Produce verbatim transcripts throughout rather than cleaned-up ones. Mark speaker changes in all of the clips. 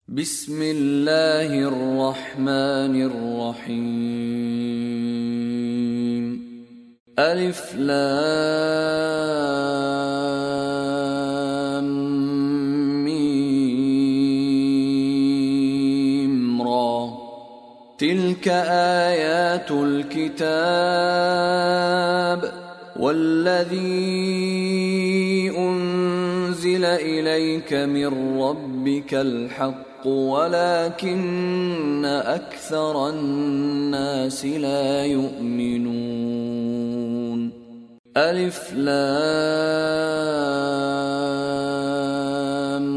Speaker 1: بسم الله الرحمن الرحيم. ألف لام ميم را. تلك آيات الكتاب والذي أنزل إليك من ربك الحق ولكن أكثر الناس لا يؤمنون. ألف لام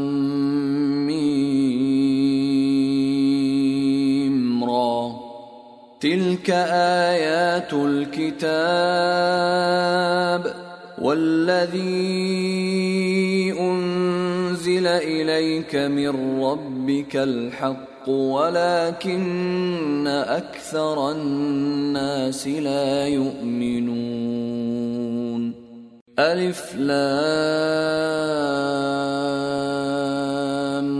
Speaker 1: ميم را. تلك آيات الكتاب والذي أنزل إليك من ربك الحق ولكن أكثر الناس لا يؤمنون. ألف لام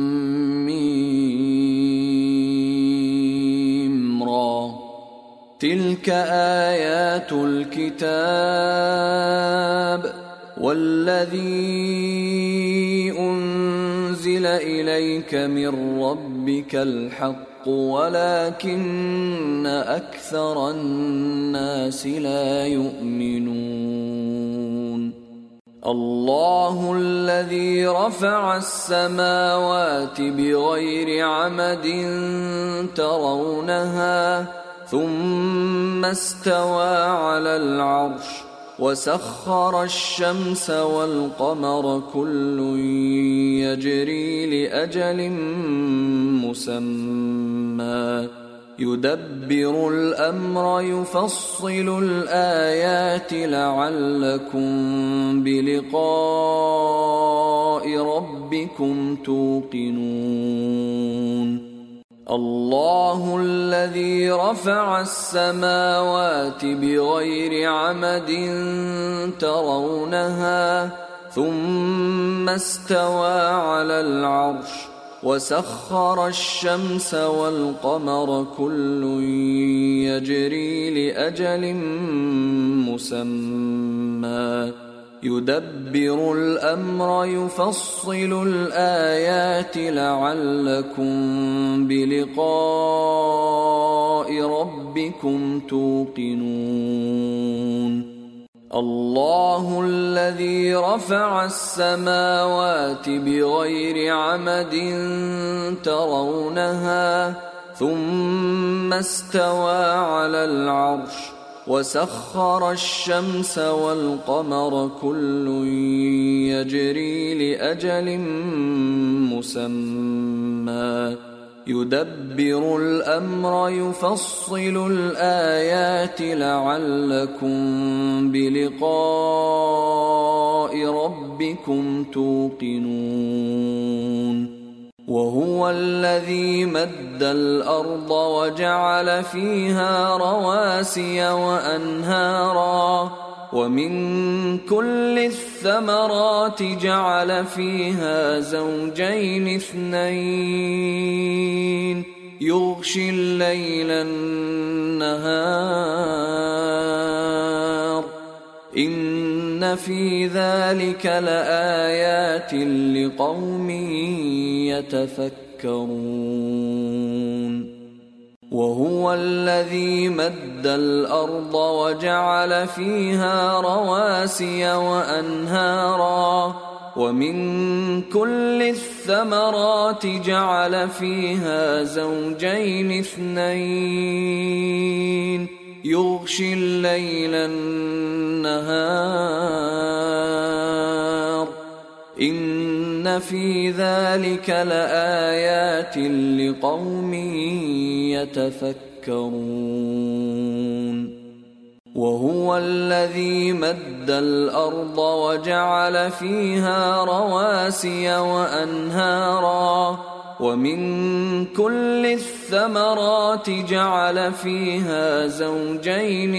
Speaker 1: ميم را. تلك آيات الكتاب والذي أنزل إليك من ربك الحق ولكن أكثر الناس لا يؤمنون. الله الذي رفع السماوات بغير عمد ترونها ثم استوى على العرش وسخر الشمس والقمر كل يجري لأجل مسمى يدبر الأمر يفصل الآيات لعلكم بلقاء ربكم توقنون. الله الذي رفع السماوات بغير عمد ترونها ثم استوى على العرش وسخر الشمس والقمر كل يجري لأجل مسمى يدبر الأمر يفصل الآيات لعلكم بلقاء ربكم توقنون. الله الذي رفع السماوات بغير عمد ترونها ثم استوى على العرش وسخر الشمس والقمر كل يجري لأجل مسمى يدبر الأمر يفصل الآيات لعلكم بلقاء ربكم توقنون. وهو الذي مد الأرض وجعل فيها رواسي وأنهارا ومن كل الثمرات جعل فيها زوجين اثنين يغشي الليل النهار إن في ذلك لآيات لقوم يتفكرون. وهو الذي مد الأرض وجعل فيها رواسي وأنهارا ومن كل الثمرات جعل فيها زوجين اثنين يغشي الليل النهار إن في ذلك لآيات لقوم يتفكرون. وهو الذي مد الأرض وجعل فيها رواسي وأنهارا ومن كل الثمرات جعل فيها زوجين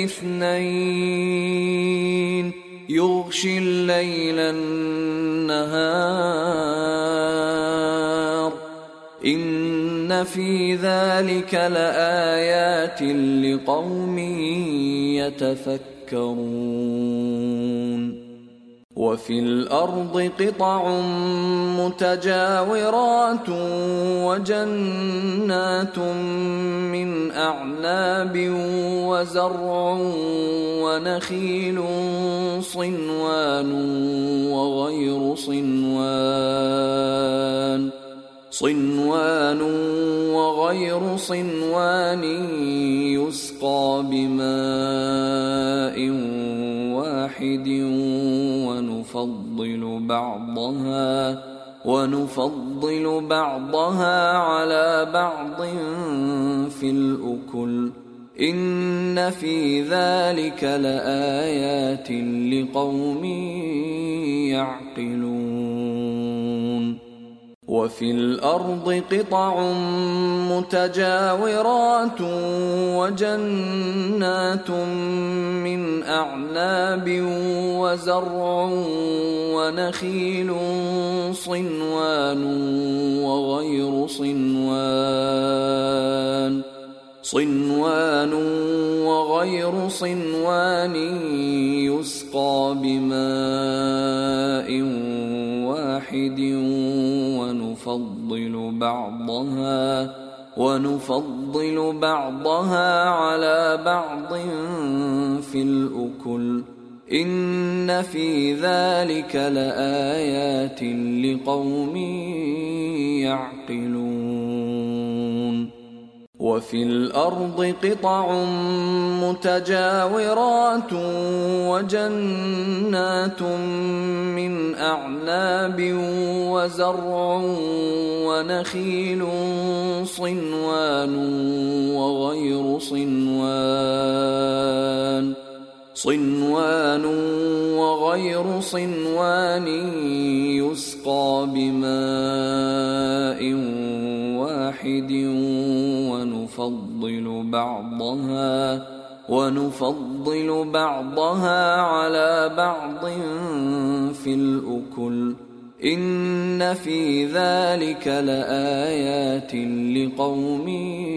Speaker 1: اثنين يغشي الليل النهار إن في ذلك لآيات لقوم يتفكرون وفي الأرض قطع متجاورات وجنات من أعناب وزرع ونخيل صنوان وغير صنوان صنوان وغير صنوان يسقى بماء واحد ونفضل بعضها ونفضل بعضها على بعض في الأكل إن في ذلك لآيات لقوم يعقلون وفي الأرض قطع متجاورات وجنات من أعناب وزرع ونخيل صنوان وغير صنوان صنوان وغير صنوان يسقى بماء واحد ونفضل بعضها ونفضل بعضها على بعض في الأكل إن في ذلك لآيات لقوم يعقلون وفي الأرض قطع متجاورات وجنات من أعناب وزرع ونخيل صنوان وغير صنوان صنوان وغير صنوان يسقى بماء واحد ونفضل بعضها ونفضل بعضها على بعض في الأكل إن في ذلك لآيات لقوم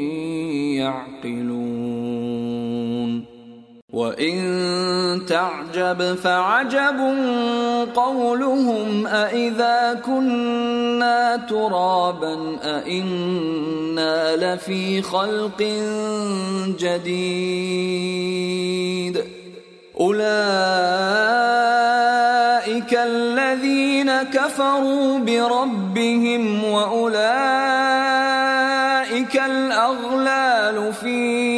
Speaker 1: يعقلون وإن تعجب فعجب قولهم أإذا كنا ترابا أإنا لفي خلق جديد أولئك الذين كفروا بربهم وأولئك الأغلال في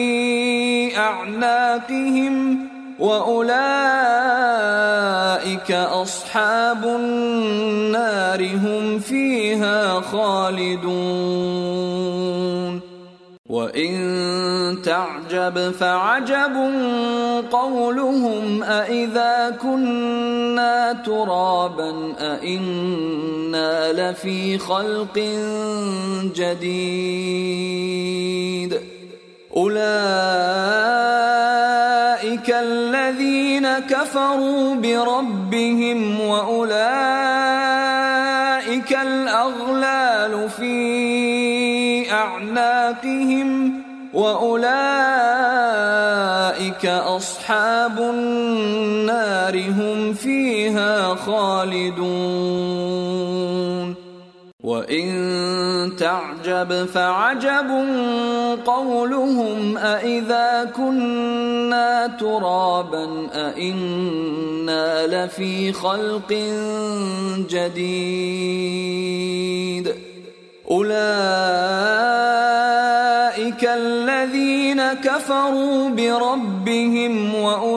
Speaker 1: أعناقهم وأولئك أصحاب النار هم فيها خالدون وإن تعجب فعجب قولهم أإذا كنا ترابا أإنا لفي خلق جديد أولئك الذين كفروا بربهم وأولئك الأغلال في أعناقهم وأولئك أصحاب النار هم فيها خالدون وإن تعجب فعجب قولهم أإذا كنا ترابا أإنا لفي خلق جديد أولئك الذين كفروا بربهم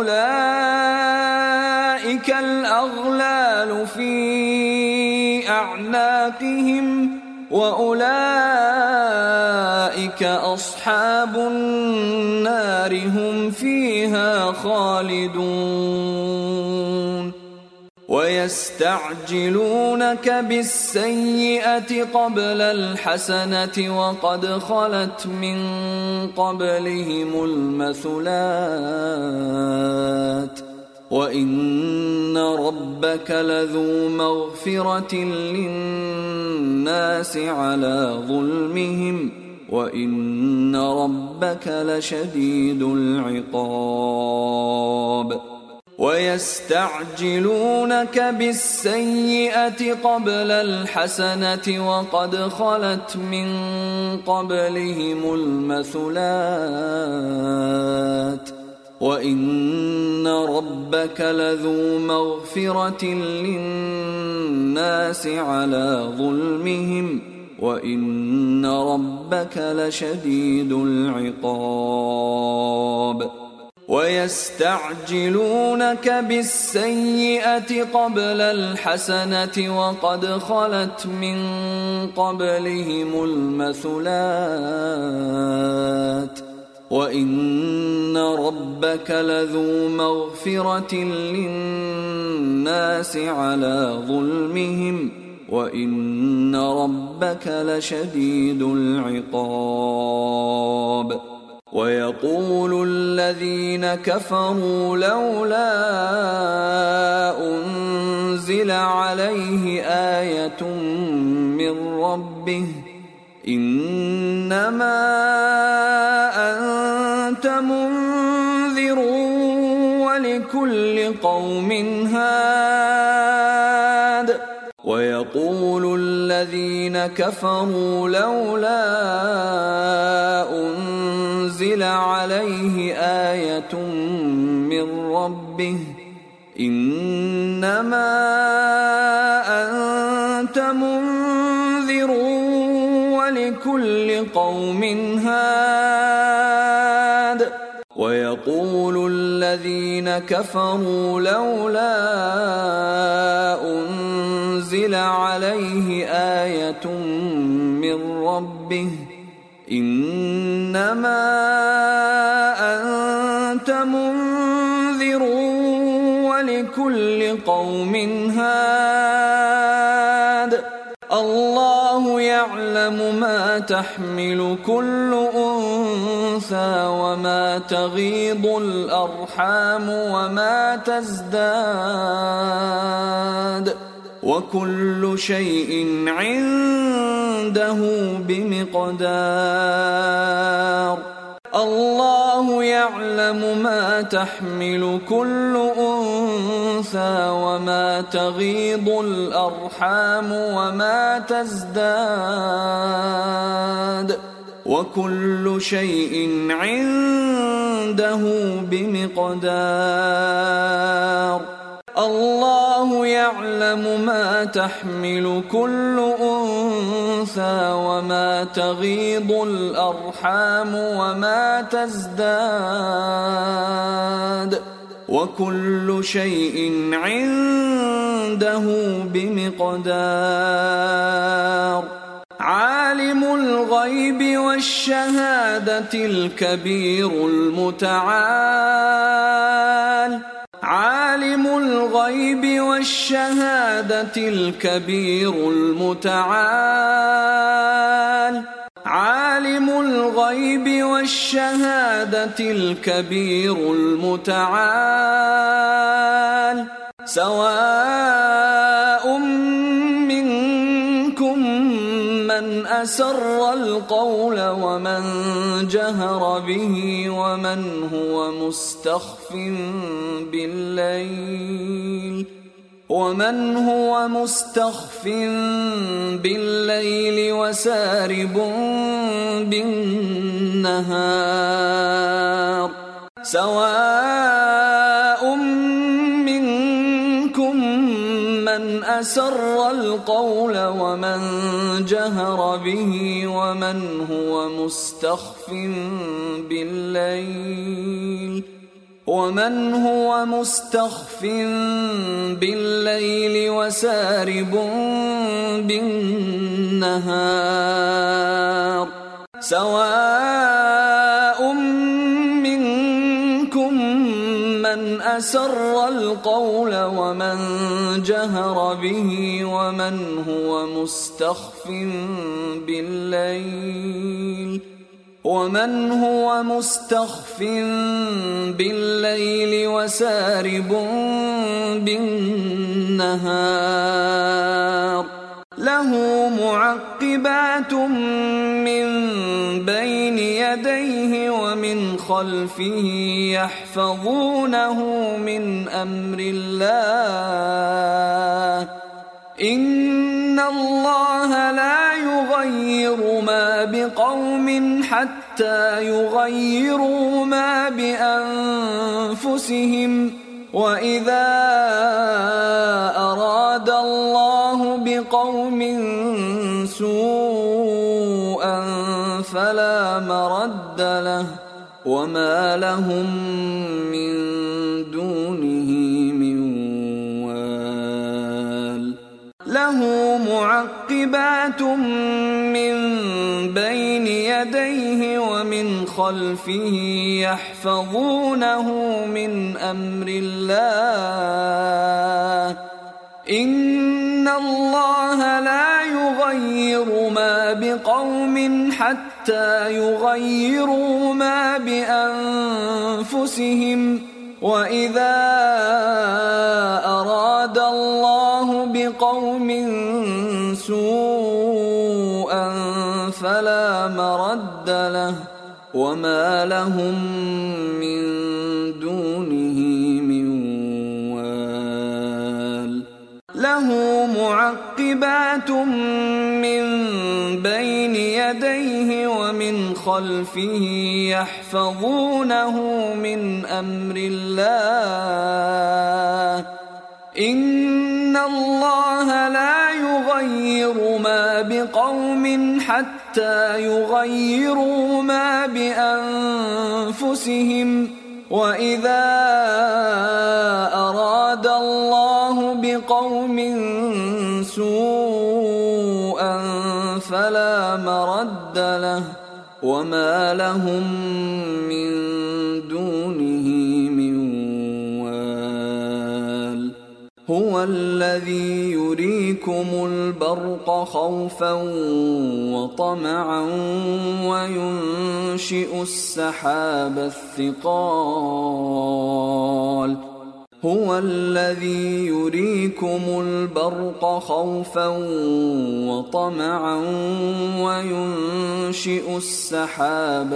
Speaker 1: وأولئك الأغلال في أعناقهم وأولئك أصحاب النار هم فيها خالدون ويستعجلونك بالسيئة قبل الحسنة وقد خلت من قبلهم المثلات وإن ربك لذو مغفرة للناس على ظلمهم وإن ربك لشديد العقاب ويستعجلونك بالسيئة قبل الحسنة وقد خلت من قبلهم المثلات وإن ربك لذو مغفرة للناس على ظلمهم وإن ربك لشديد العقاب ويستعجلونك بالسيئة قبل الحسنة وقد خلت من قبلهم المثلات وإن ربك لذو مغفرة للناس على ظلمهم وإن ربك لشديد العقاب ويقول الذين كفروا لولا أنزل عليه آية من ربه إنما أنت منذر ولكل قوم هاد ويقول الذين كفروا لولا أنزل عليه آية من ربه إنما أنت منذر ولكل قوم هاد ويقول الذين كفروا لولا أنزل عليه آية من ربه إنما أنت منذر ولكل قوم هاد الله يعلم ما تحمل كل أنثى وما تغيض الأرحام وما تزداد وكل شيء عنده بمقدار الله يعلم ما تحمل كل أنثى وما تغيض الأرحام وما تزداد وكل شيء عنده بمقدار الله يعلم ما تحمل كل أنثى وما تغيض الأرحام وما تزداد وكل شيء عنده بمقدار عالم الغيب والشهادة الكبير المتعال عالم الغيب والشهادة الكبير المتعال عالم الغيب والشهادة الكبير المتعال سواء منكم من أسر القول ومن جهر به ومن هو مستخف بالليل ومن هو مستخف بالليل وسارب بالنهار سواء منكم من أسر القول ومن جهر به ومن هو مستخف بالليل ومن هو مستخف بالليل وسارب بالنهار سواء منكم من أسر القول ومن جهر به ومن هو مستخف بالليل ومن هو مستخف بالليل وسارب بالنهار له معقبات من بين يديه ومن خلفه يحفظونه من أمر الله إن الله لا يغير ما بقوم حتى يغيروا ما بأنفسهم وإذا أراد الله بقوم سوءا فلا مرد له وما لهم من دونه من وال له معقبات من بين يديه ومن خلفه يحفظونه من أمر الله إن الله لا يغير ما بقوم حتى يغيروا ما بأنفسهم وإذا أراد الله بقوم سوءا فلا مرد له وما لهم من دونه من وال له معقبات من بين يديه ومن خلفه يحفظونه من أمر الله إن الله لا يغير ما بقوم حتى يغيروا ما بأنفسهم وإذا أراد الله بقوم سوءا فلا مرد له وما لهم من دونه من وال هو الذي يريكم البرق خوفا وطمعا وينشئ السحاب الثقال هو الذي يريكم البرق خوفا وطمعا وينشئ السحاب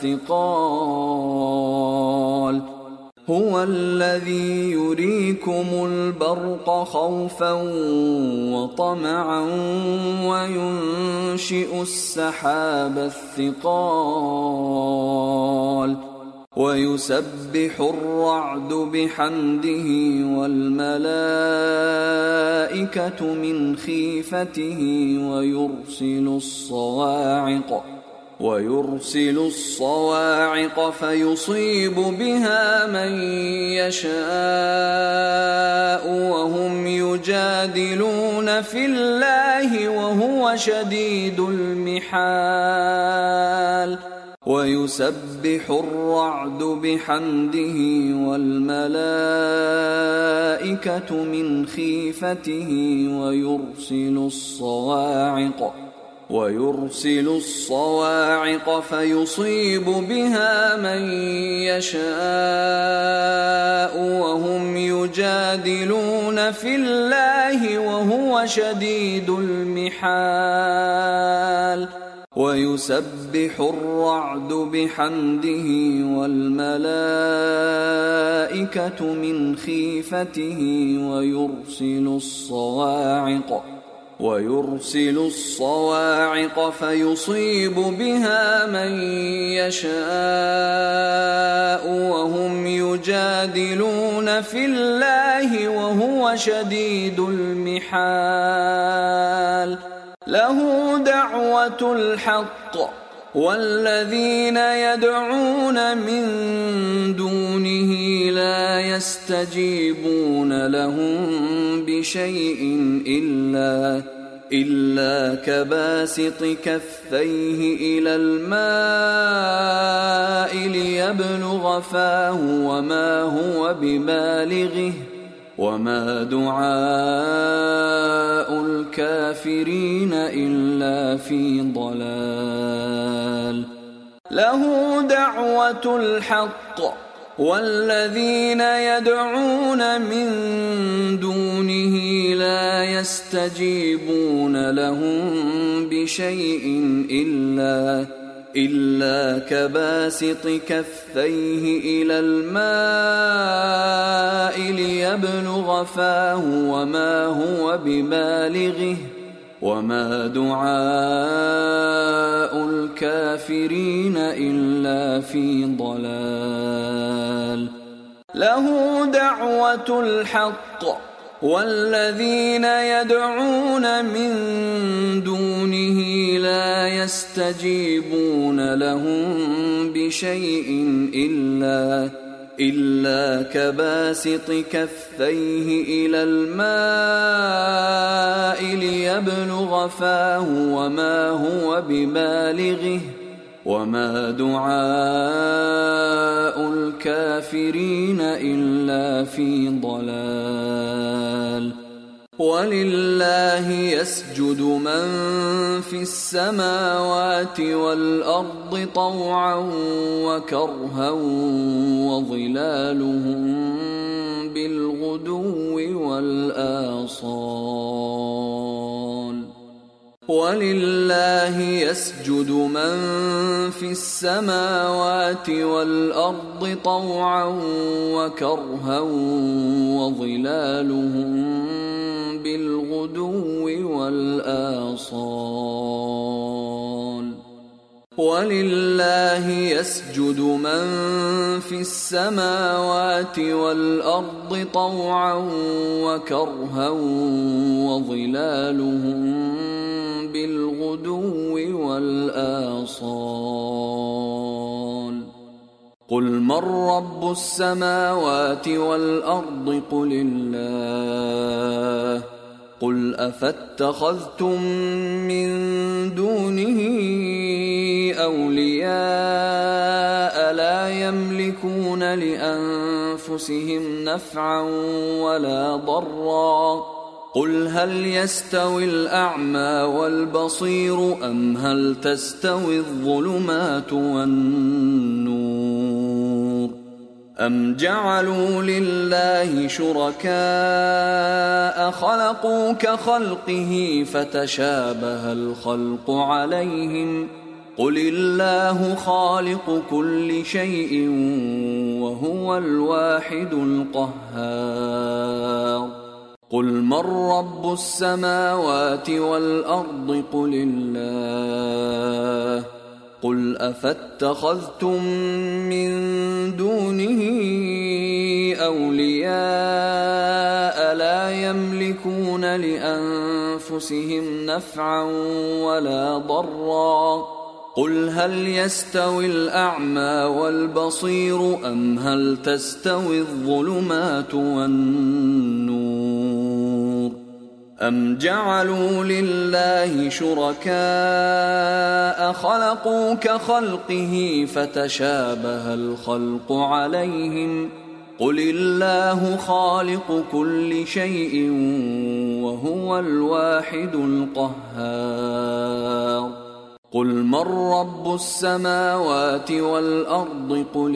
Speaker 1: الثقال هو الذي يريكم البرق خوفا وطمعا وينشئ السحاب الثقال ويسبح الرعد بحمده والملائكة من خيفته ويرسل الصواعق ويرسل الصواعق فيصيب بها من يشاء وهم يجادلون في الله وهو شديد المحال ويسبح الرعد بحمده والملائكة من خيفته ويرسل الصواعق ويرسل الصواعق فيصيب بها من يشاء وهم يجادلون في الله وهو شديد المحال ويسبح الرعد بحمده والملائكة من خيفته ويرسل الصواعق ويرسل الصواعق فيصيب بها من يشاء وهم يجادلون في الله وهو شديد المحال له دعوة الحق والذين يدعون من دونه لا يستجيبون لهم بشيء إلا إلا كباسط كفيه إلى الماء ليبلغ فاه وما هو ببالغه وما دعاء الكافرين إلا في ضلال له دعوة الحق والذين يدعون من دونه لا يستجيبون لهم بشيء إلا إلا كباسط كفيه إلى الماء ليبلغ فاه وما هو ببالغه وما دعاء الكافرين إلا في ضلال له دعوة الحق والذين يدعون من دونه لا يستجيبون لهم بشيء إلا إلا كباسط كفيه إلى الماء ليبلغ فاه وما هو ببالغه وما دعاء الكافرين إلا في ضلال ولله يسجد من في السماوات والأرض طوعا وكرها وظلالهم بالغدو والآصال ولله يسجد من في السماوات والأرض طوعا وكرها وظلالهم بالغدو والآصال ولله يسجد من في السماوات والأرض طوعا وكرها وظلالهم بالغدو والآصال قل من رب السماوات والأرض قل الله قل أفاتخذتم من دونه أولياء لا يملكون لأنفسهم نفعا ولا ضرا قل هل يستوي الأعمى والبصير أم هل تستوي الظلمات والنور أم جعلوا لله شركاء خلقوا كخلقه فتشابه الخلق عليهم قل الله خالق كل شيء وهو الواحد القهار قل من رب السماوات والأرض قل الله قل أفاتخذتم من دونه أولياء لا يملكون لأنفسهم نفعا ولا ضرا قل هل يستوي الأعمى والبصير أم هل تستوي الظلمات والنور أم جعلوا لله شركاء خلقوا كخلقه فتشابه الخلق عليهم قل الله خالق كل شيء وهو الواحد القهار قل من رب السماوات والأرض قل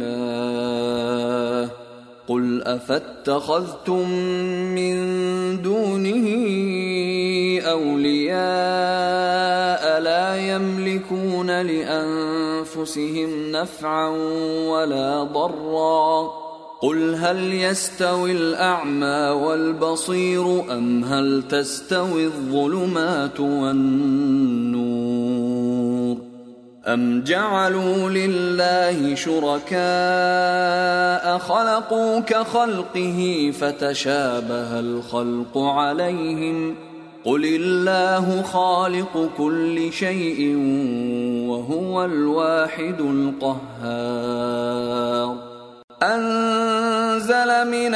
Speaker 1: الله قل أفاتخذتم من دونه أولياء لا يملكون لأنفسهم نفعا ولا ضرا قل هل يستوي الأعمى والبصير أم هل تستوي الظلمات والنور أم جعلوا لله شركاء خلقوا كخلقه فتشابه الخلق عليهم قل الله خالق كل شيء وهو الواحد القهار أنزل من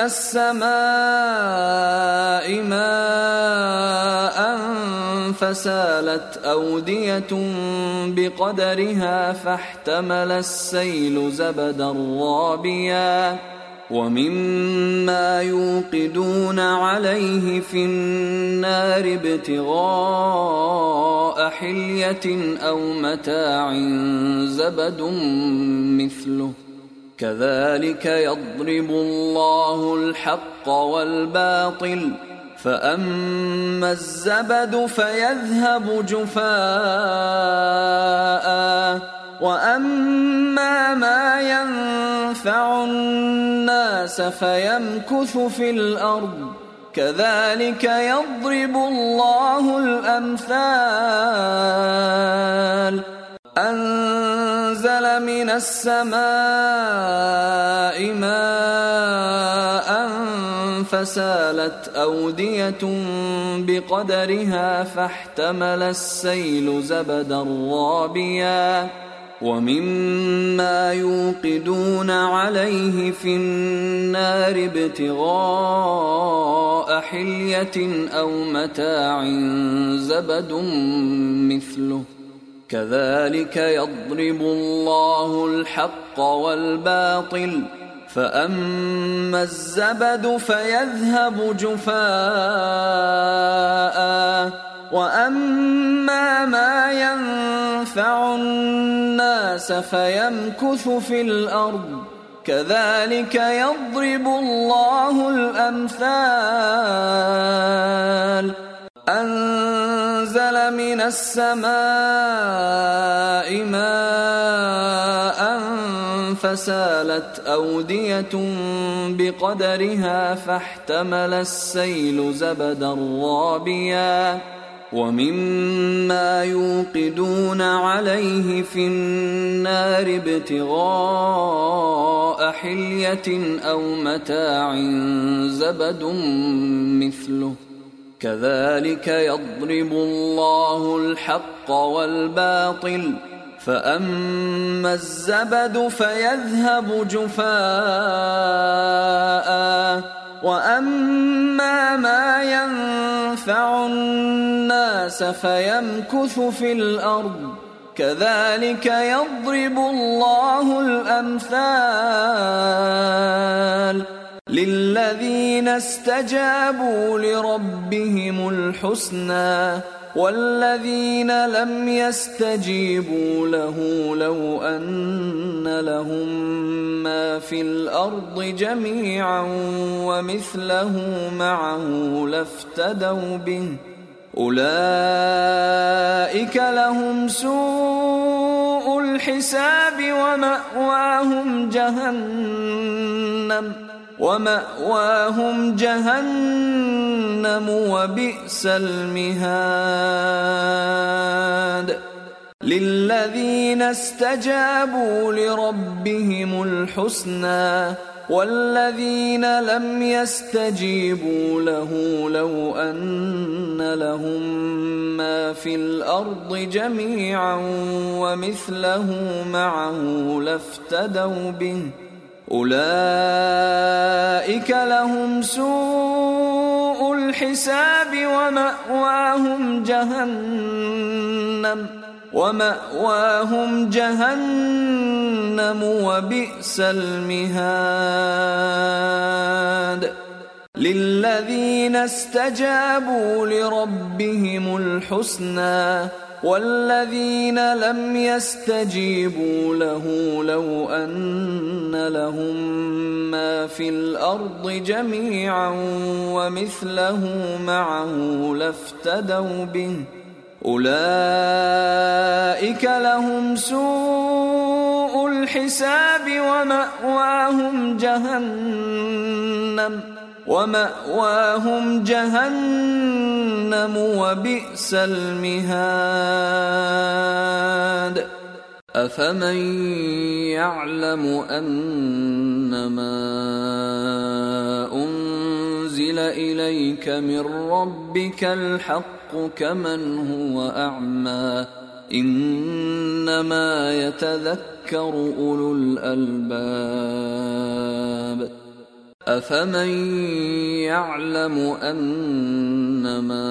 Speaker 1: السماء ماء فسالت أودية بقدرها فاحتمل السيل زبدا رابيا ومما يوقدون عليه في النار ابتغاء حلية أو متاع زبد مثله كذلك يضرب الله الحق والباطل فأما الزبد فيذهب جفاء وأما ما ينفع الناس فيمكث في الأرض كذلك يضرب الله الأمثال أنزل من السماء ماء فسالت أودية بقدرها فاحتمل السيل زبدا رابيا ومما يوقدون عليه في النار ابتغاء حلية أو متاع زبد مثله كذلك يضرب الله الحق والباطل فأما الزبد فيذهب جفاء وأما ما ينفع الناس فيمكث في الأرض كذلك يضرب الله الأمثال أنزل من السماء ماء فسالت أودية بقدرها فاحتمل السيل زبدا رابيا ومما يوقدون عليه في النار ابتغاء حلية أو متاع زبد مثله كذلك يضرب الله الحق والباطل فأما الزبد فيذهب جفاء وأما ما ينفع الناس فيمكث في الأرض كذلك يضرب الله الأمثال للذين استجابوا لربهم الحسنى والذين لم يستجيبوا له لو أن لهم ما في الأرض جميعا ومثله معه لافتدوا به أولئك لهم سوء الحساب ومأواهم جهنم ومأواهم جهنم وبئس المهاد للذين استجابوا لربهم الحسنى والذين لم يستجيبوا له لو أن لهم ما في الأرض جميعا ومثله معه لافتدوا به أولئك لهم سوء الحساب ومأواهم جهنم ومأواهم جهنم وبئس المهاد للذين استجابوا لربهم الحسنى والذين لم يستجيبوا له لو أن لهم ما في الأرض جميعا ومثله معه لافتدوا به أولئك لهم سوء الحساب ومأواهم جهنم ومأواهم جهنم وبئس المهاد أفمن يعلم أنما أنزل إليك من ربك الحق كمن هو أعمى إنما يتذكر أولو الألباب أفمن يعلم أنما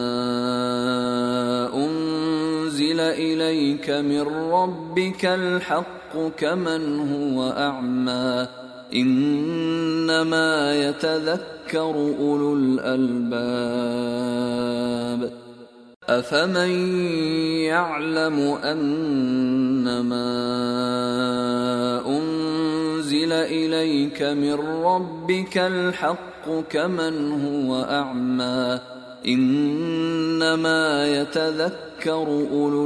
Speaker 1: أنزل إليك من ربك الحق كمن هو أعمى إنما يتذكر أولو الألباب أفمن يعلم أنما أنزل إليك من ربك الحق كمن هو أعمى إنما يتذكر أولو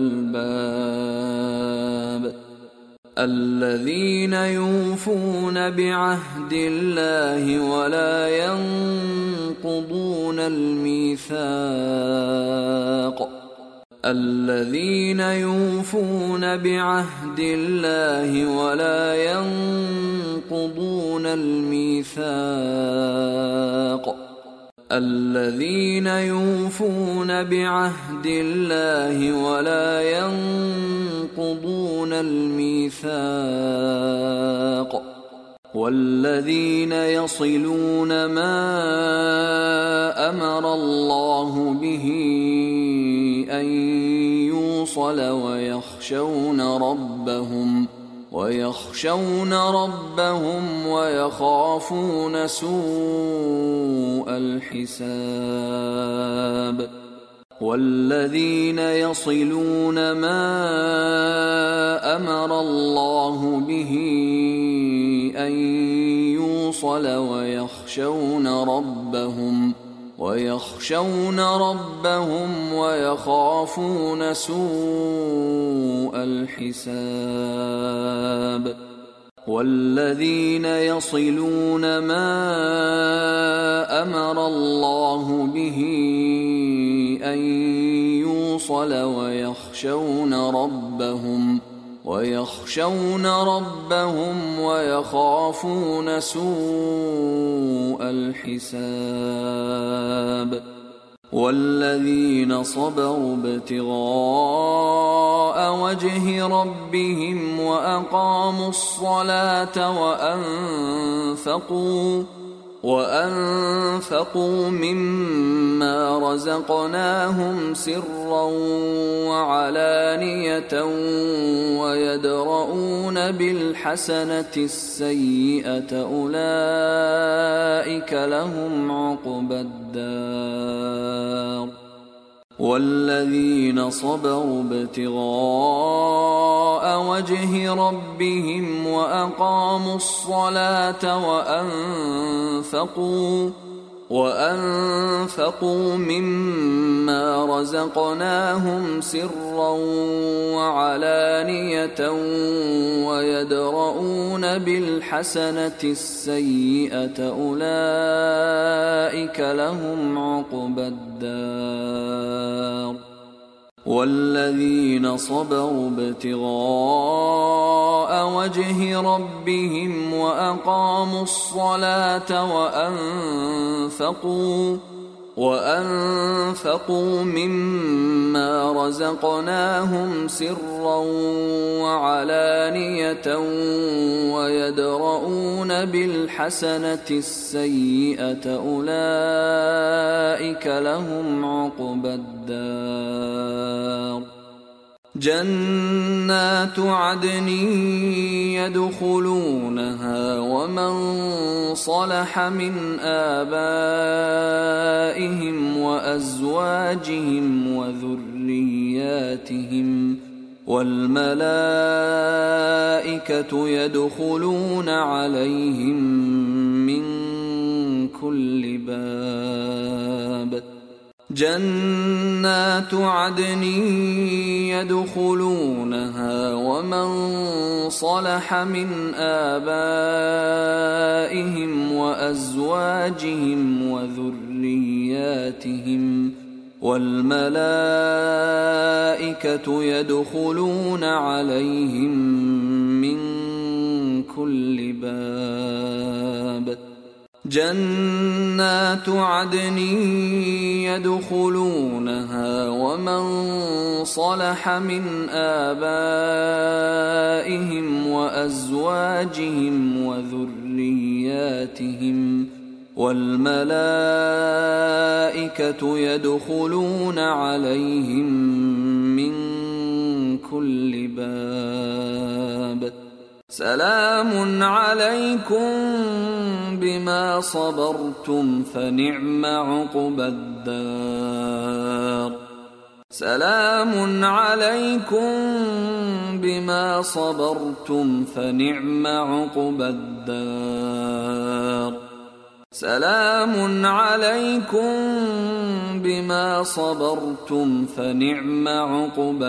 Speaker 1: الألباب الذين يوفون بعهد الله ولا ينقضون الميثاق الذين يوفون بعهد الله ولا ينقضون الميثاق الذين يوفون بعهد الله ولا ينقضون الميثاق والذين يصلون ما أمر الله به أن يوصل ويخشون ربهم ويخشون ربهم ويخافون سوء الحساب والذين يصلون ما أمر الله به أن يوصل ويخشون ربهم ويخشون ربهم ويخافون سوء الحساب والذين يصلون ما أمر الله به أن يوصل ويخشون ربهم ويخشون ربهم ويخافون سوء الحساب والذين صبروا ابتغاء وجه ربهم وأقاموا الصلاة وأنفقوا وأنفقوا مما رزقناهم سرا وعلانية ويدرؤون بالحسنة السيئة أولئك لهم عقبى الدار والذين صبروا ابتغاء وجه ربهم وأقاموا الصلاة وأنفقوا وأنفقوا مما رزقناهم سرا وعلانية ويدرؤون بالحسنة السيئة أولئك لهم عقبى الدار والذين صبروا ابتغاء وجه ربهم وأقاموا الصلاة وأنفقوا وأنفقوا مما رزقناهم سرا وعلانية ويدرؤون بالحسنة السيئة أولئك لهم عقبى الدار جنات عدن يدخلونها ومن صلح من آبائهم وأزواجهم وذرياتهم والملائكة يدخلون عليهم من كل باب جنات عدن يدخلونها ومن صلح من آبائهم وأزواجهم وذرياتهم والملائكة يدخلون عليهم من كل باب جنات عدن يدخلونها ومن صلح من آبائهم وأزواجهم وذرياتهم والملائكة يدخلون عليهم من كل باب سلام عليكم بما صبرتم فنعم عقبى الدار سلام عليكم بما صبرتم فنعم عقبى الدار سلام عليكم بما صبرتم فنعم عقبى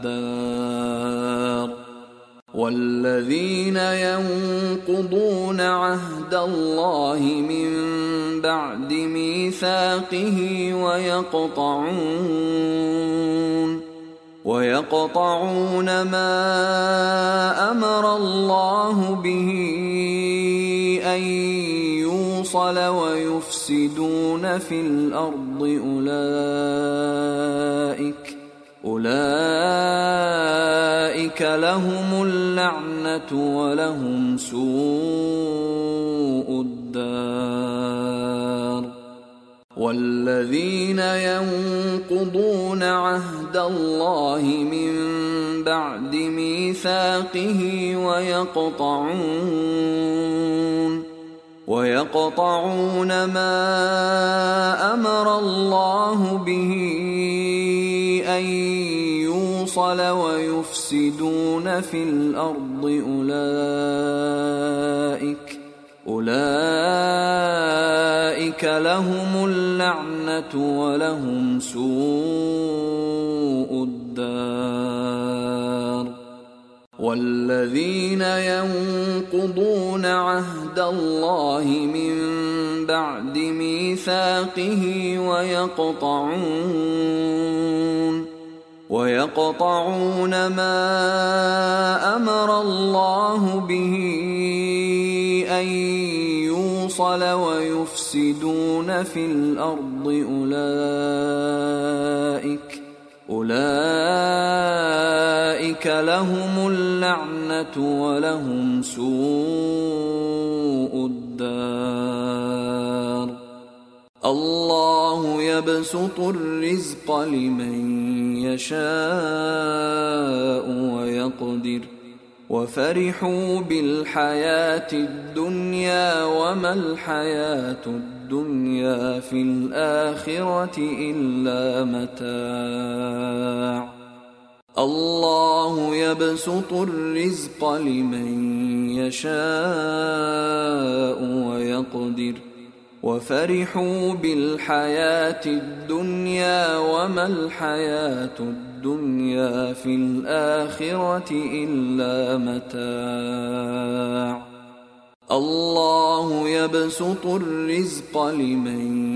Speaker 1: الدار والذين ينقضون عهد الله من بعد ميثاقه ويقطعون ويقطعون ما أمر الله به أن يوصل ويفسدون في الأرض أولئك أولئك لهم اللعنة ولهم سوء الدار والذين ينقضون عهد الله من بعد ميثاقه ويقطعون ويقطعون ما أمر الله به أن يوصل ويفسدون في الأرض أولئك أولئك لهم اللعنة ولهم سوء الدار والذين ينقضون عهد الله من بعد ميثاقه ويقطعون ويقطعون ما أمر الله به أن يوصل ويفسدون في الأرض أولئك أولئك لهم اللعنة ولهم سوء الدار الله يبسط الرزق لمن يشاء ويقدر وفرحوا بالحياة الدنيا وما الحياة الدنيا في الآخرة إلا متاع الله يبسط الرزق لمن يشاء ويقدر وفرحوا بالحياة الدنيا وما الحياة الدنيا في الآخرة إلا متاع الله يبسط الرزق لمن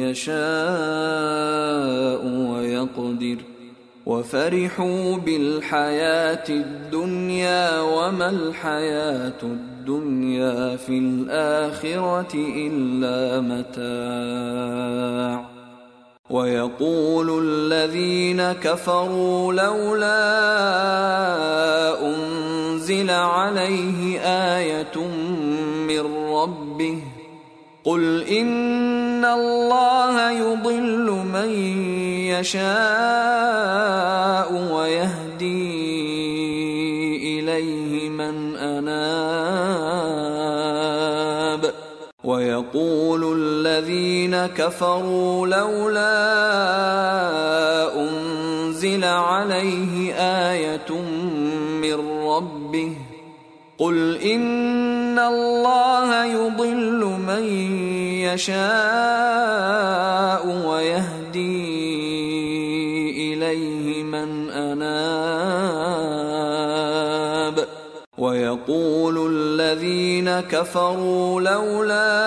Speaker 1: يشاء ويقدر وفرحوا بالحياة الدنيا وما الحياة الدنيا في الآخرة إلا متاع ويقول الذين كفروا لولا أنزل عليه آية من ربه قل إن الله يضل من يشاء ويهدي إليه من أناب ويقول الذين كفروا لولا أنزل عليه آية من ربه قل إن الله يضل من يشاء ويهدي إليه من أناب ويقول الذين كفروا لولا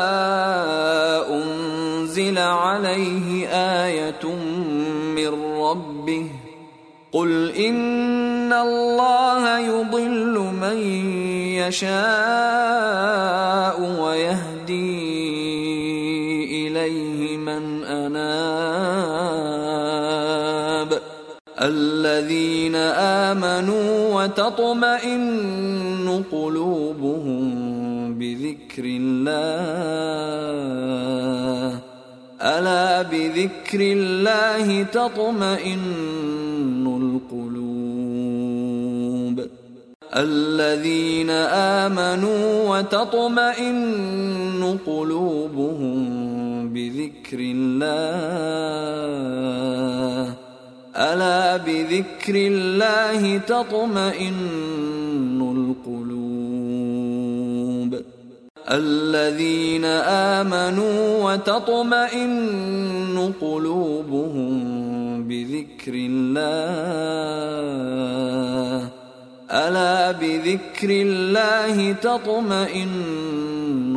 Speaker 1: أنزل عليه آية من ربه قل إن الله يضل من يشاء ويهدي إليه من أناب الذين آمنوا وتطمئن قلوبهم بذكر الله ألا بذكر الله تطمئن القلوب الذين آمنوا وتطمئن قلوبهم بذكر الله ألا بذكر الله تطمئن القلوب الذين آمنوا وتطمئن قلوبهم بذكر الله ألا بذكر الله تطمئن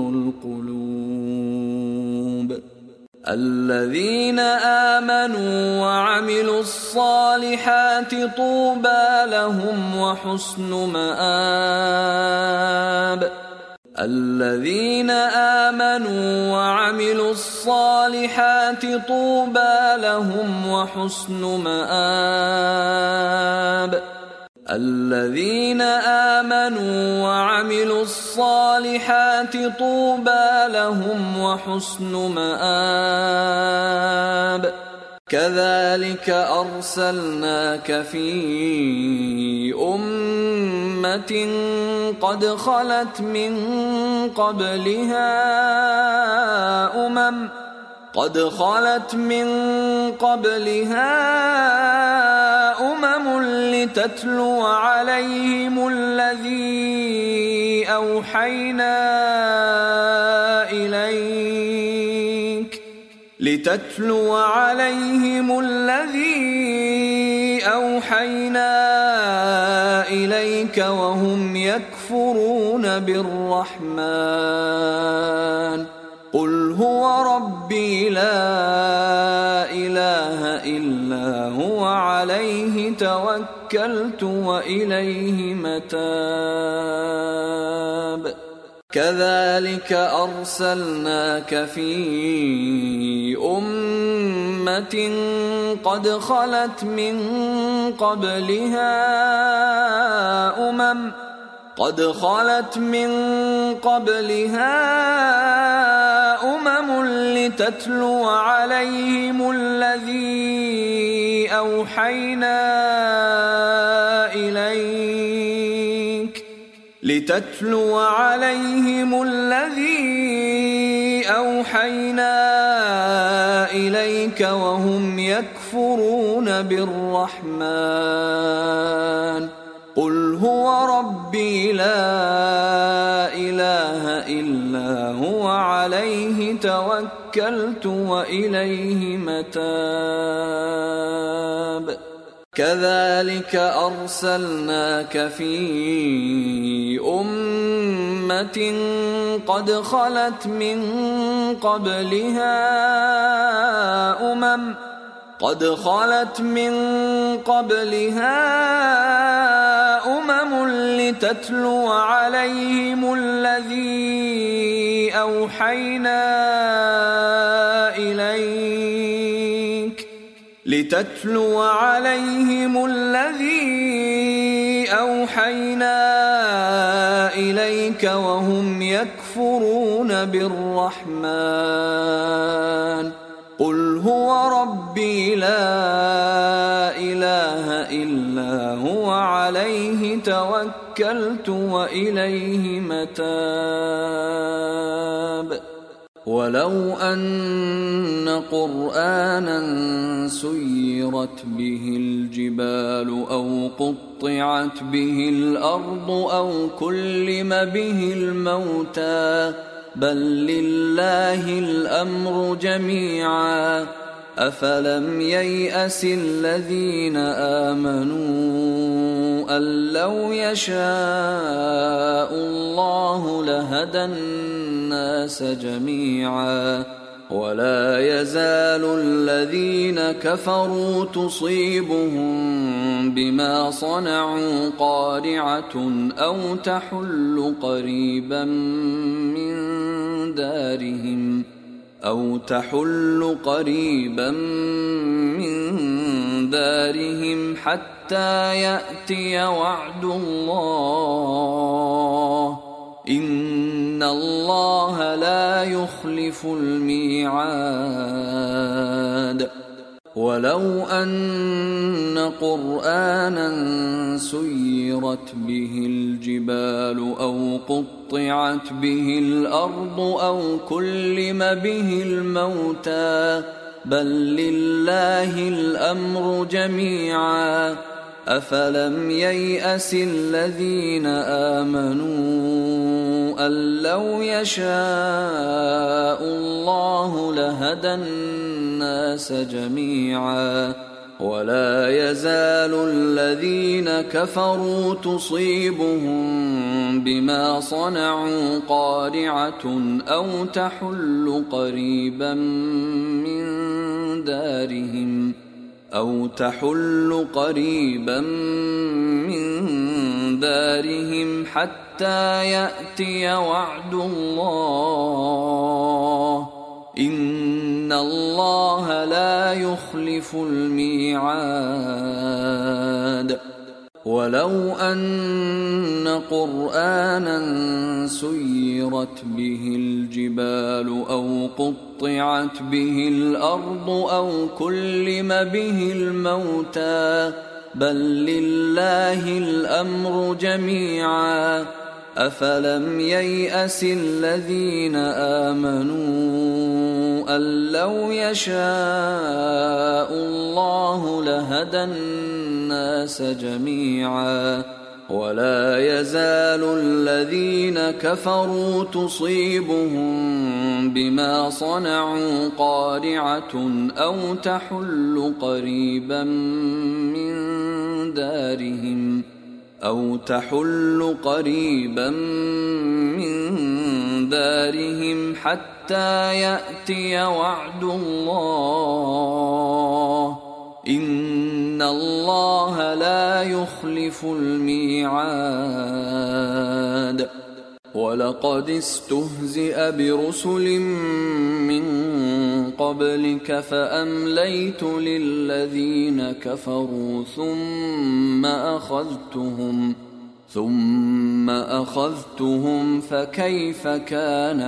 Speaker 1: القلوب الذين آمنوا وعملوا الصالحات طوبى لهم وحسن مآب الذين آمنوا وعملوا الصالحات طوبى لهم وحسن مآب الذين آمنوا وعملوا الصالحات طوبى لهم وحسن مآب كذلك أرسلناك في أمة قد خلت من قبلها أمم قد خلت من قبلها أمم لتتلو عليهم الذي أوحينا إليك لتتلو عليهم الذي أوحينا إليك وهم يكفرون بالرحمن قل هو ربي لا إله إلا هو عليه توكلت وإليه متاب كذلك أرسلناك في أمة قد خلت من قبلها أمم قد خلت من قبلها أمم لتتلو عليهم الذي أوحينا إليك لتتلو عليهم الذي أوحينا إليك وهم يكفرون بالرحمن قل هو ربي لا إله إلا هو عليه توكلت وإليه متاب كذلك أرسلناك في أمة قد خلت من قبلها أمم قد خلت من قبلها أمم لتتلو عليهم الذي أوحينا إليك لتتلو عليهم الذي أوحينا إليك وهم يكفرون بالرحمن قل هو ربي لا إله إلا هو عليه توكلت وإليه متاب ولو أن قرآنا سيرت به الجبال أو قطعت به الأرض أو كلم به الموتى بل لله الأمر جميعا أفلم ييأس الذين آمنوا أن لو يشاء الله لهدى الناس جميعا ولا يزال الذين كفروا تصيبهم بما صنعوا قارعة أو تحل قريبا من دارهم أو تحل قريبا من دارهم حتى يأتي وعد الله إن الله لا يخلف الميعاد ولو أن قرآنا سيرت به الجبال أو قطعت به الأرض أو كلم به الموتى بل لله الأمر جميعا أفلم ييأس الذين آمنوا أن لو يشاء الله لهدى الناس جميعا ولا يزال الذين كفروا تصيبهم بما صنعوا قارعة أو تحل قريبا من دارهم أو تحل قريبا من دارهم حتى يأتي وعد الله إن الله لا يخلف الميعاد ولو أن قرآنا سيرت به الجبال أو قطعت به الأرض أو كلم به الموتى بل لله الأمر جميعا أفلم ييأس الذين آمنوا أن لو يشاء الله لهدى الناس جميعا ولا يزال الذين كفروا تصيبهم بما صنعوا قارعة أو تحل قريبا من دارهم أو تحل قريبا من دارهم حتى يأتي وعد الله إن الله لا يخلف الميعاد ولقد استهزئ برسل من قبلك فأمليت للذين كفروا ثم أخذتهم ثم أخذتهم فكيف كان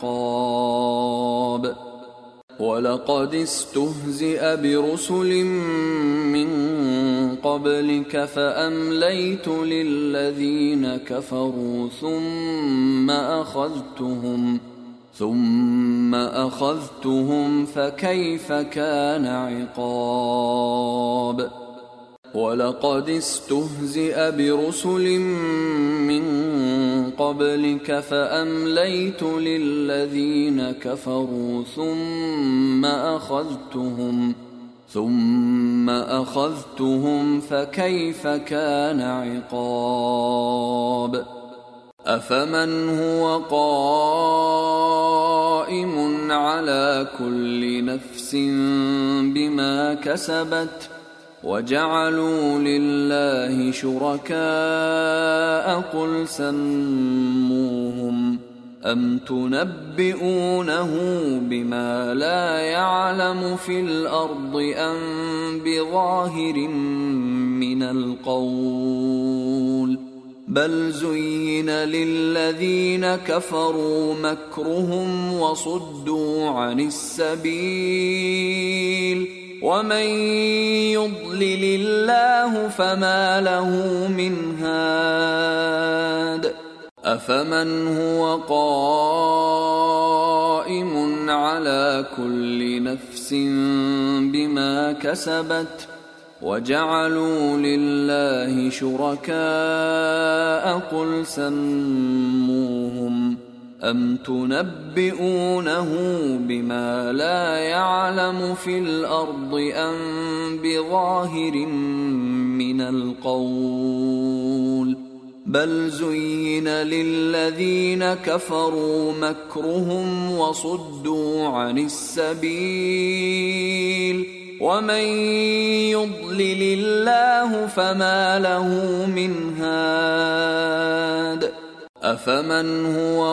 Speaker 1: عقاب ولقد استهزئ برسل من قبلك فأمليت للذين كفروا ثم أخذتهم ثم أخذتهم فكيف كان عقاب ولقد استهزئ برسل من قبلك فأمليت للذين كفروا ثم أخذتهم ثم أخذتهم فكيف كان عقاب أفمن هو قائم على كل نفس بما كسبت وجعلوا لله شركاء قل سموهم أم تنبئونه بما لا يعلم في الأرض أم بظاهر من القول بل زين للذين كفروا مكرهم وصدوا عن السبيل ومن يضلل الله فما له من هاد أفمن هو قائم على كل نفس بما كسبت وجعلوا لله شركاء قل سموهم أم تنبئونه بما لا يعلم في الأرض أم بظاهر من القول بل زين للذين كفروا مكرهم وصدوا عن السبيل ومن يضلل الله فما له من هاد أفمن هو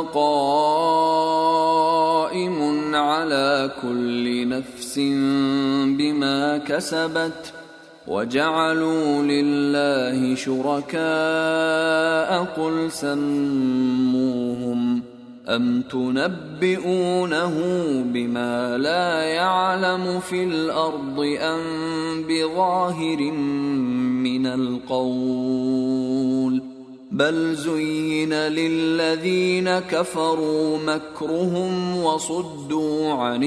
Speaker 1: قائم على كل نفس بما كسبت وجعلوا لله شركاء قل سموهم أم تنبئونه بما لا يعلم في الأرض أم بظاهر من القول بل زين للذين كفروا مكرهم وصدوا عن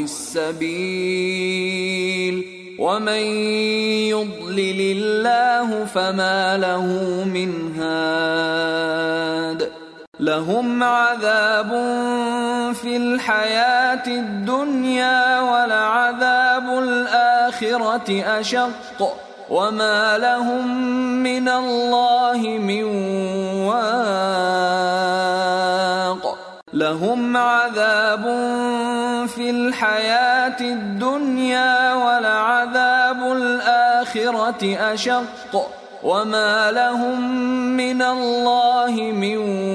Speaker 1: السبيل ومن يضلل الله فما له من هاد لهم عذاب في الحياة الدنيا ولعذاب الآخرة أشق وما لهم من الله من واق لهم عذاب في الحياة الدنيا ولعذاب الآخرة أشق وما لهم من الله من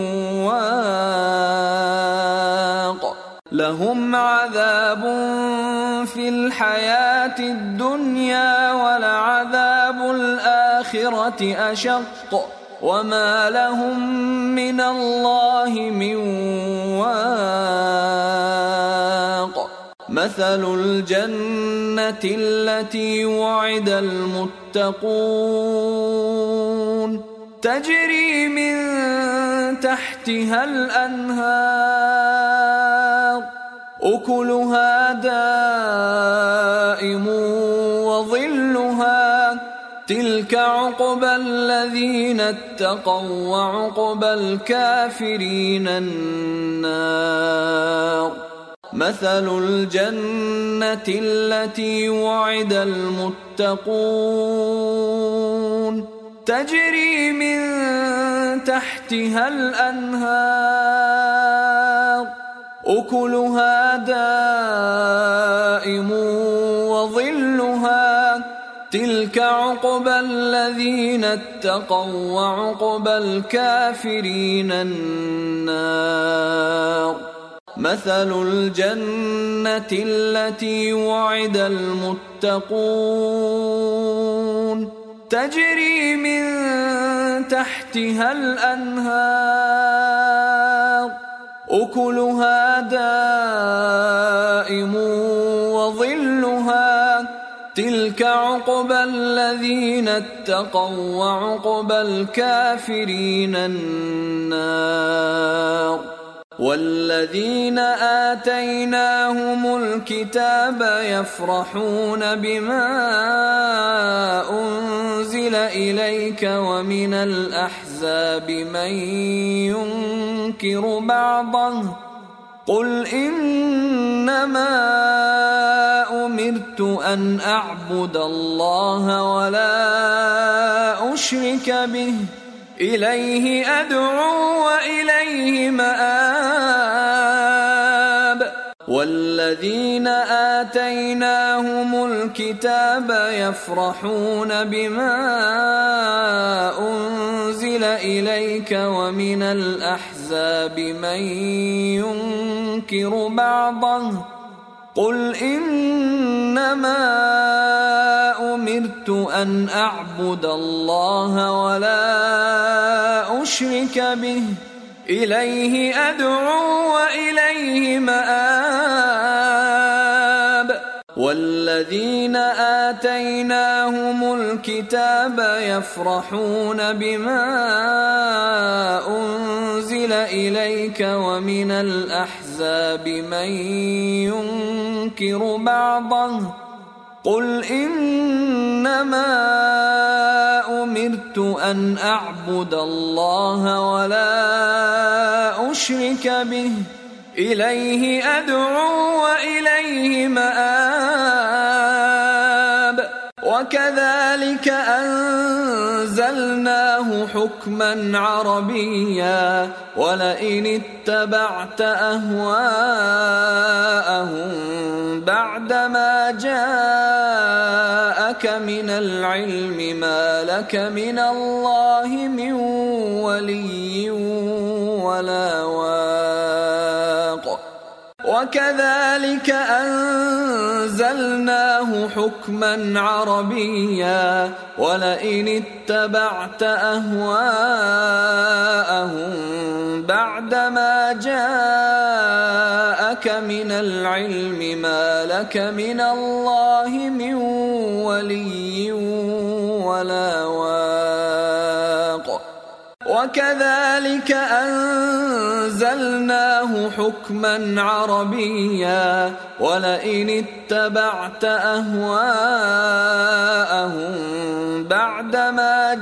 Speaker 1: واق لهم عذاب في الحياة الدنيا ولعذاب الآخرة أشق وما لهم من الله من واق مثل الجنة التي وعد المتقون تجري من تحتها الأنهار أكلها دائم وظلها تلك عقبى الذين اتقوا وعقبى الكافرين النار مثل الجنة التي وعد المتقون تجري من تحتها الأنهار أكلها دائم وظلها تلك عقبى الذين اتقوا وعقبى الكافرين النار مثل الجنة التي وعد المتقون تجري من تحتها الأنهار أكلها دائم وظلها تلك عقبى الذين اتقوا وعقبى الكافرين النار والذين آتيناهم الكتاب يفرحون بما أنزل إليك ومن الأحزاب من ينكر بعضه قل إنما أمرت أن أعبد الله ولا أشرك به إليه أدعو وإليه مآب والذين آتيناهم الكتاب يفرحون بما أنزل إليك ومن الأحزاب من ينكر بعضه قل إنما أمرت أن أعبد الله ولا أشرك به إليه أدعو وإليه مآب والذين آتيناهم الكتاب يفرحون بما أنزل إليك ومن الأحزاب من ينكر بعضه قل إنما أمرت أن أعبد الله ولا أشرك به إليه أدعو وإليه مآب وكذلك أنزلناه حكما عربيا ولئن اتبعت أهواءهم بعدما جاءك من العلم ما لك من الله من ولي ولا واق وكذلك أنزلناه حكما عربيا ولئن اتبعت أهواءهم بعدما جاءك العلم ما لك من الله من ولي ولا واق وكذلك أنزلناه حكما عربيا ولئن اتبعت أهواءهم بعدما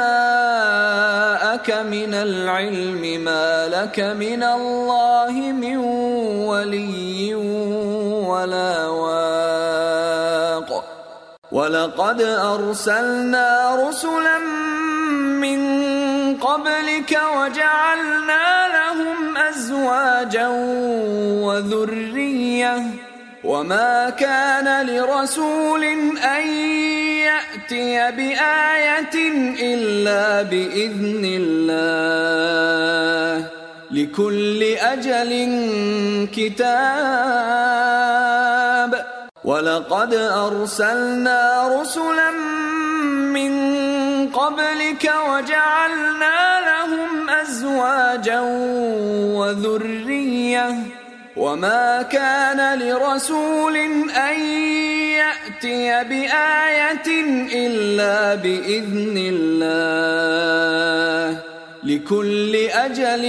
Speaker 1: جاءك من العلم ما لك من الله من ولي ولا واق ولقد أرسلنا رسلا من قبلك وجعلنا لهم أزواجا وذرية وما كان لرسول أن يأتي بآية إلا بإذن الله لكل أجل كتاب ولقد أرسلنا رسلا من قبلك وجعلنا لهم أزواجا وذرية وما كان لرسول أن يأتي بآية إلا بإذن الله لكل أجل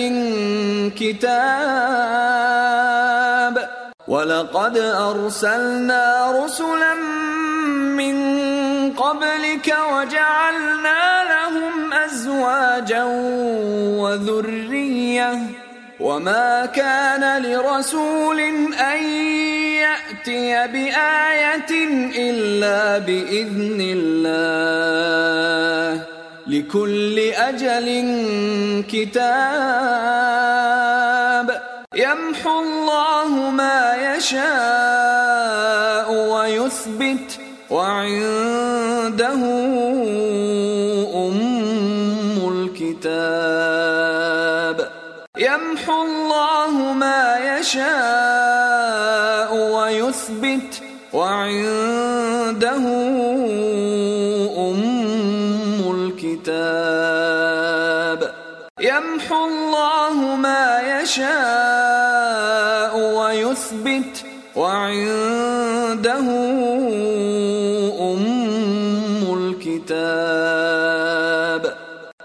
Speaker 1: كتاب ولقد أرسلنا رسلا من قبلك وجعلنا لهم أزواجا وذرية وما كان لرسول أن يأتي بآية إلا بإذن الله لكل أجل كتاب يمحو الله ما يشاء ويثبت وعنده أم الكتاب يمحو الله ما يشاء ويثبت وعنده أم الكتاب يمحو الله ما يشاء ويثبت وعنده أم الكتاب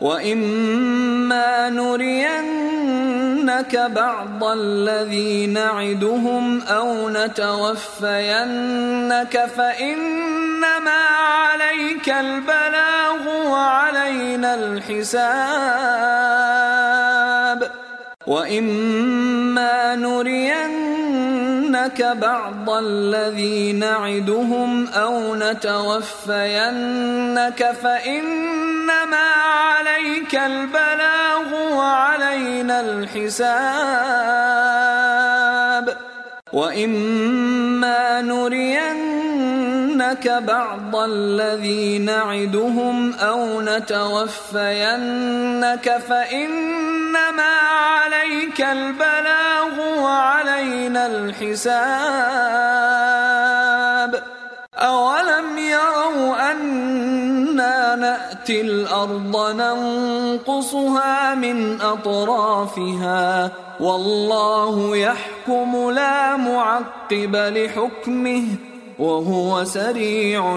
Speaker 1: وإما نرينك بعض الذي نعدهم أو نتوفينك فإنما عليك البلاغ وعلينا الحساب وإما نرينك بعض الذي نعدهم أو نتوفينك فإنما عليك البلاغ وعلينا الحساب وإما نرينك بعض الذي نعدهم أو نتوفينك فإنما عليك البلاغ وعلينا الحساب أولم يروا أنا نأتي الأرض ننقصها من أطرافها والله يحكم لا معقب لحكمه وهو سريع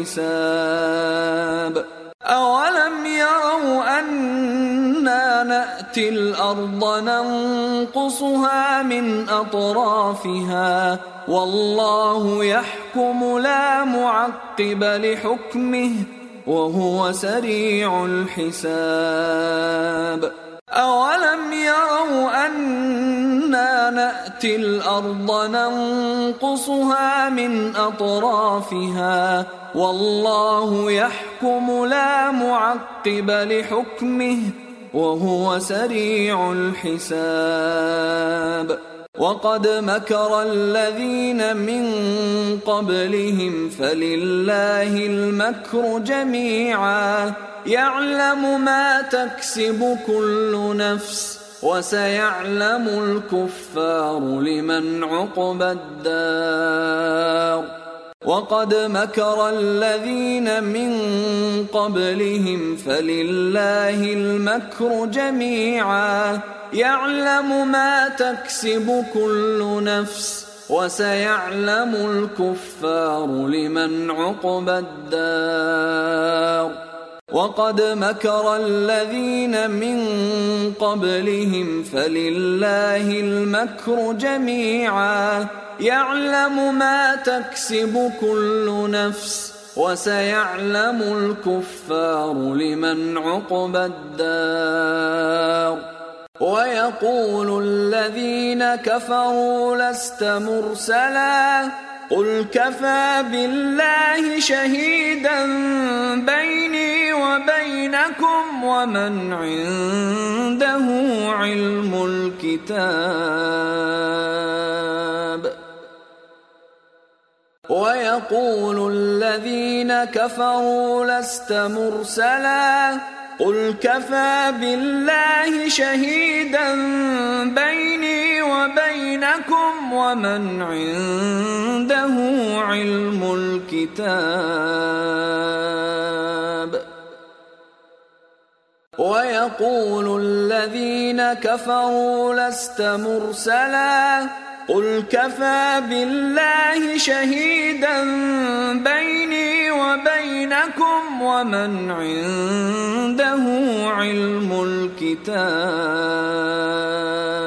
Speaker 1: الحساب أولم يروا أنا نأتي الأرض ننقصها من أطرافها والله يحكم لا معقب لحكمه وهو سريع الحساب أولم يروا أنا نأتي الأرض ننقصها من أطرافها والله يحكم لا معقب لحكمه وهو سريع الحساب وقد مكر الذين من قبلهم فلله المكر جميعا يعلم ما تكسب كل نفس وسيعلم الكفار لمن عقبى الدار وقد مكر الذين من قبلهم فلله المكر جميعا يعلم ما تكسب كل نفس وسيعلم الكفار لمن عقبى الدار وقد مكر الذين من قبلهم فلله المكر جميعا يعلم ما تكسب كل نفس وسيعلم الكفار لمن عقبى الدار ويقول الذين كفروا لست مرسلا قل كفى بالله شهيدا بيني وبينكم ومن عنده علم الكتاب ويقول الذين كفروا لست مرسلا قل كفى بالله شهيدا بيني وبينكم ومن عنده علم الكتاب ويقول الذين كفروا لست مرسلا قل كفى بالله شهيدا بيني وبينكم ومن عنده علم الكتاب